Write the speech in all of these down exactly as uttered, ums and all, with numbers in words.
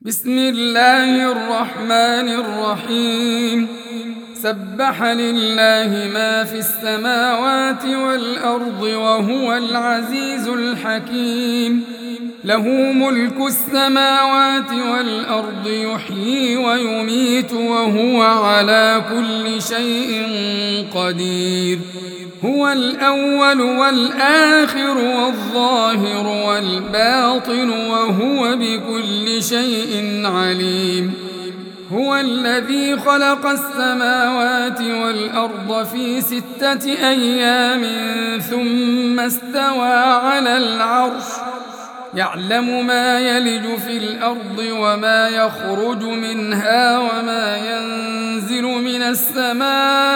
بسم الله الرحمن الرحيم. سبح لله ما في السماوات والأرض وهو العزيز الحكيم. له ملك السماوات والأرض يحيي ويميت وهو على كل شيء قدير. هو الأول والآخر والظاهر والباطن وهو بكل شيء عليم. هو الذي خلق السماوات والأرض في ستة أيام ثم استوى على العرش يعلم ما يلج في الأرض وما يخرج منها وما ينزل من السماء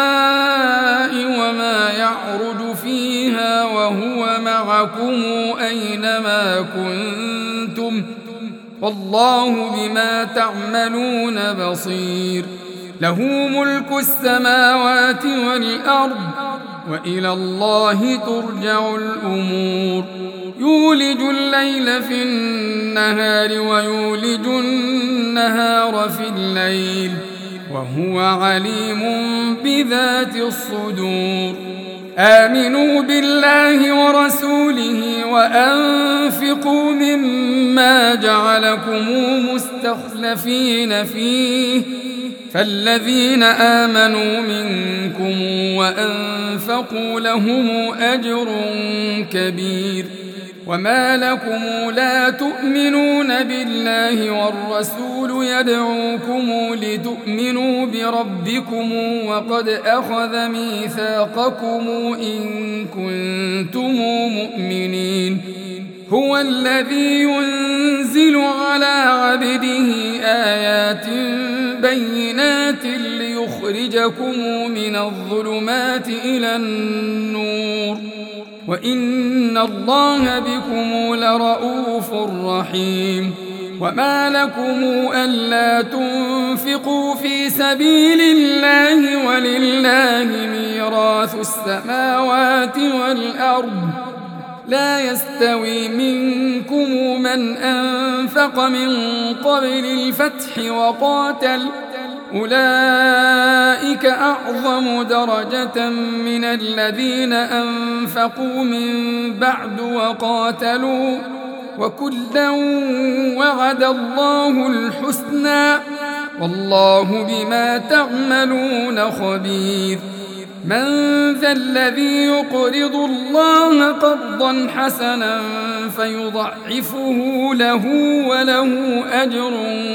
وما يعرج فيها وهو معكم أينما كنتم والله بما تعملون بصير. له ملك السماوات والأرض وإلى الله ترجع الأمور. يولج الليل في النهار ويولج النهار في الليل وهو عليم بذات الصدور. آمنوا بالله ورسوله وأنفقوا مما جعلكم مستخلفين فيه فالذين آمنوا منكم وأنفقوا لهم أجر كبير. وما لكم لا تؤمنون بالله والرسول يدعوكم لتؤمنوا بربكم وقد أخذ ميثاقكم إن كنتم مؤمنين. هو الذي ينزل على عبده آيات بينات ليخرجكم من الظلمات إلى النور وإن الله بكم لرؤوف رحيم. وما لكم ألا تنفقوا في سبيل الله ولله ميراث السماوات والأرض لا يستوي منكم من أنفق من قبل الفتح وقاتل أولئك أعظم درجة من الذين أنفقوا من بعد وقاتلوا وكلا وعد الله الحسنى والله بما تعملون خبير. من ذا الذي يقرض الله قرضا حسنا فيضعفه له وله أجر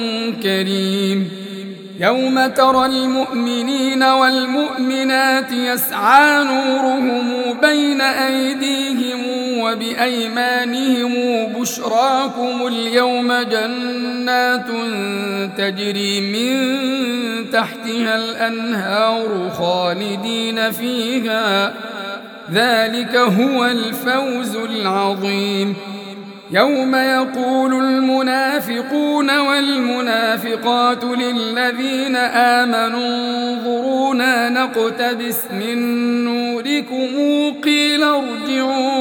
كريم. يوم ترى المؤمنين والمؤمنات يسعى نورهم بين أيديهم وبأيمانهم بشراكم اليوم جنات تجري من تحتها الأنهار خالدين فيها ذلك هو الفوز العظيم. يوم يقول المنافقون والمنافقات للذين آمنوا انظرونا نقتبس من نوركم قيل ارجعوا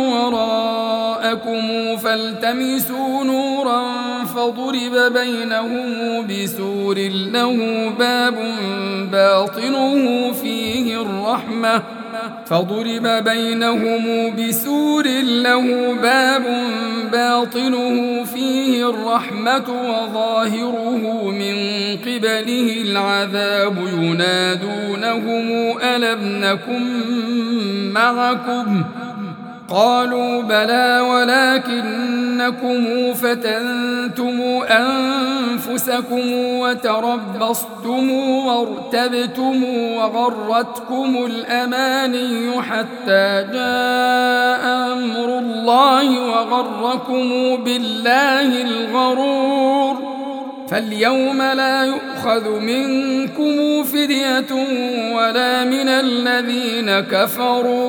وراءكم فالتمسوا نورا فضرب بينهم بسور له باب باطنه فيه الرحمة فضرب بينهم بسور له باب باطنه فيه الرحمة وظاهره من قبله العذاب ينادونهم ألم نكن معكم قالوا بلى ولكنكم فتنتم أنفسكم وتربصتم وارتبتم وغرتكم الأماني حتى جاء أمر الله وغركم بالله الغرور. فاليوم لا يؤخذ منكم فدية ولا من الذين كفروا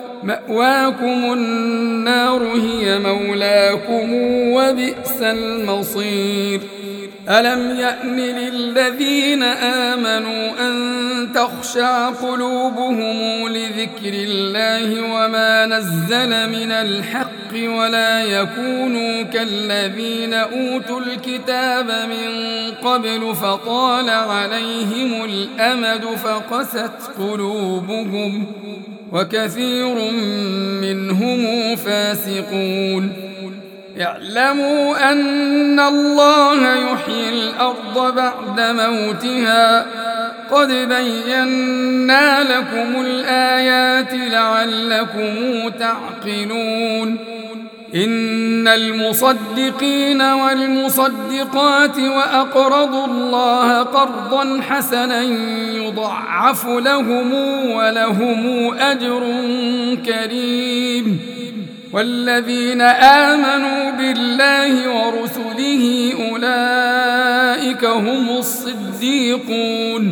مأواكم النار هي مولاكم وبئس المصير. ألم يأن للذين آمنوا أن تخشع قلوبهم لذكر الله وما نزل من الحق ولا يكونوا كالذين أوتوا الكتاب من قبل فطال عليهم الأمد فقست قلوبهم وكثير منهم فاسقون. اعلموا أن الله يحيي الأرض بعد موتها قد بينا لكم الآيات لعلكم تعقلون. إن المصدقين والمصدقات وأقرضوا الله قرضا حسنا يضعف لهم ولهم أجر كريم. والذين آمنوا بالله ورسله أولئك هم الصديقون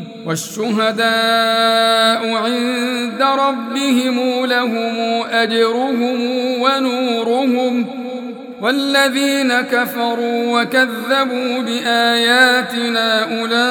والشهداء عند ربهم لهم أجرهم ونورهم. والذين كفروا وكذبوا بآياتنا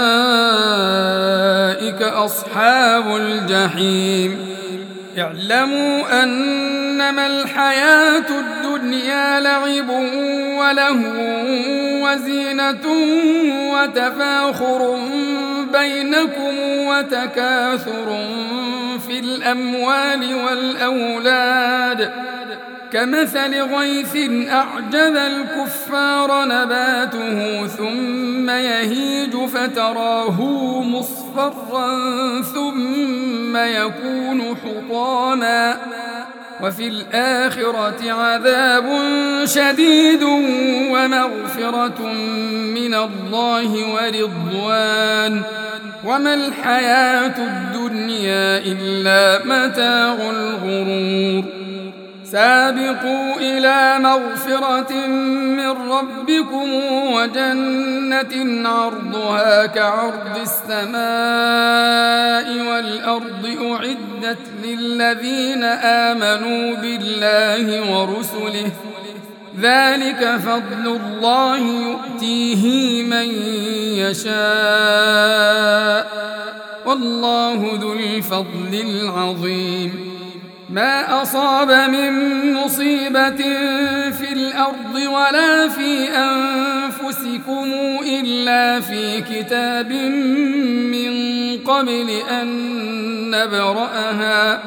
أولئك أصحاب الجحيم. اعلموا أنما الحياة الدنيا لعب ولهو وزينة وتفاخر بينكم وتكاثر في الأموال والأولاد كمثل غيث أعجب الكفار نباته ثم يهيج فتراه مصفرا ثم يكون حطاما وفي الآخرة عذاب شديد ومغفرة من الله ورضوان وما الحياة الدنيا إلا متاع الغرور. سابقوا إلى مغفرة من ربكم وجنة عرضها كعرض السماء والأرض أعدت للذين آمنوا بالله ورسله ذلك فضل الله يؤتيه من يشاء والله ذو الفضل العظيم. ما أصاب من مصيبة في الأرض ولا في أنفسكم إلا في كتاب من قبل أن نبرأها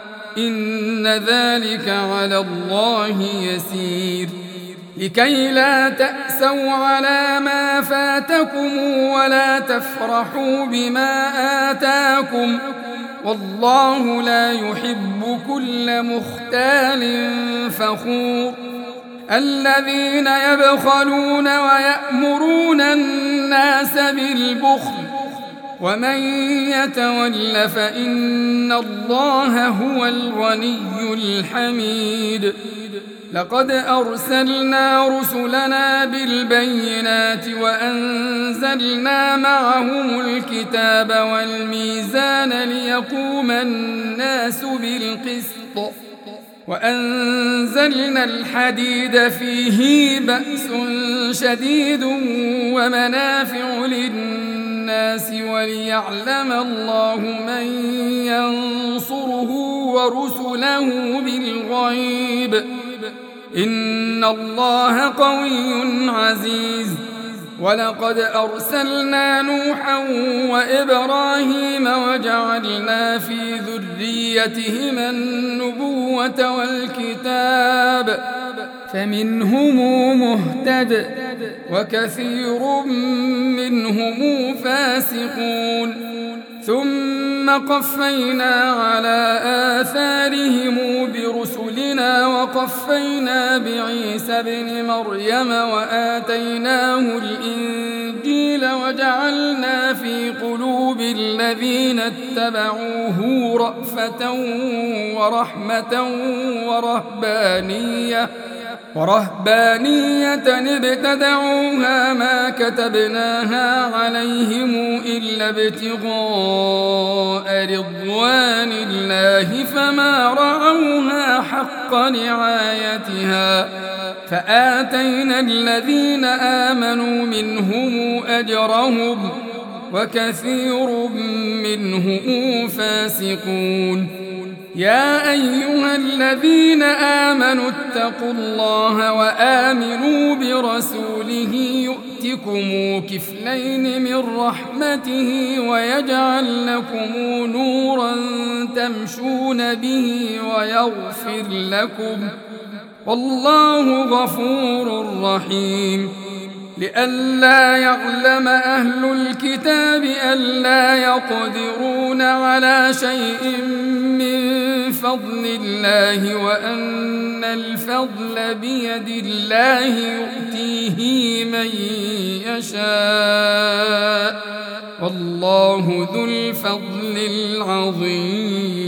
إن ذلك على الله يسير. لكي لا تأسوا على ما فاتكم ولا تفرحوا بما آتاكم والله لا يحب كل مختال فخور. الذين يبخلون ويأمرون الناس بالبخل ومن يتول فإن الله هو الغني الحميد. لقد أرسلنا رسلنا بالبينات وأنزلنا معهم الكتاب والميزان ليقوم الناس بالقسط وأنزلنا الحديد فيه بأس شديد ومنافع للناس وليعلم الله من ينصره ورسله بالغيب إن الله قوي عزيز. ولقد أرسلنا نوحا وإبراهيم وجعلنا في ذريتهما النبوة والكتاب فمنهم مهتد وكثير منهم فاسقون. ثم قفينا على آثارهم برسلنا وقفينا بعيسى ابن مريم وآتيناه الإنجيل وجعلنا في قلوب الذين اتبعوه رأفة ورحمة ورهبانية ورهبانية ابتدعوها ما كتبناها عليهم إلا ابتغاء رضوان الله فما رعوها حق رعايتها فآتينا الذين آمنوا منهم أجرهم وكثير منهم فاسقون. يا أيها الذين آمنوا اتقوا الله وآمنوا برسوله يؤتكم كفلين من رحمته ويجعل لكم نورا تمشون به ويغفر لكم والله غفور رحيم. لئلا يعلم أهل الكتاب ألا يقدرون على شيء من فضل الله وأن الفضل بيد الله يؤتيه من يشاء والله ذو الفضل العظيم.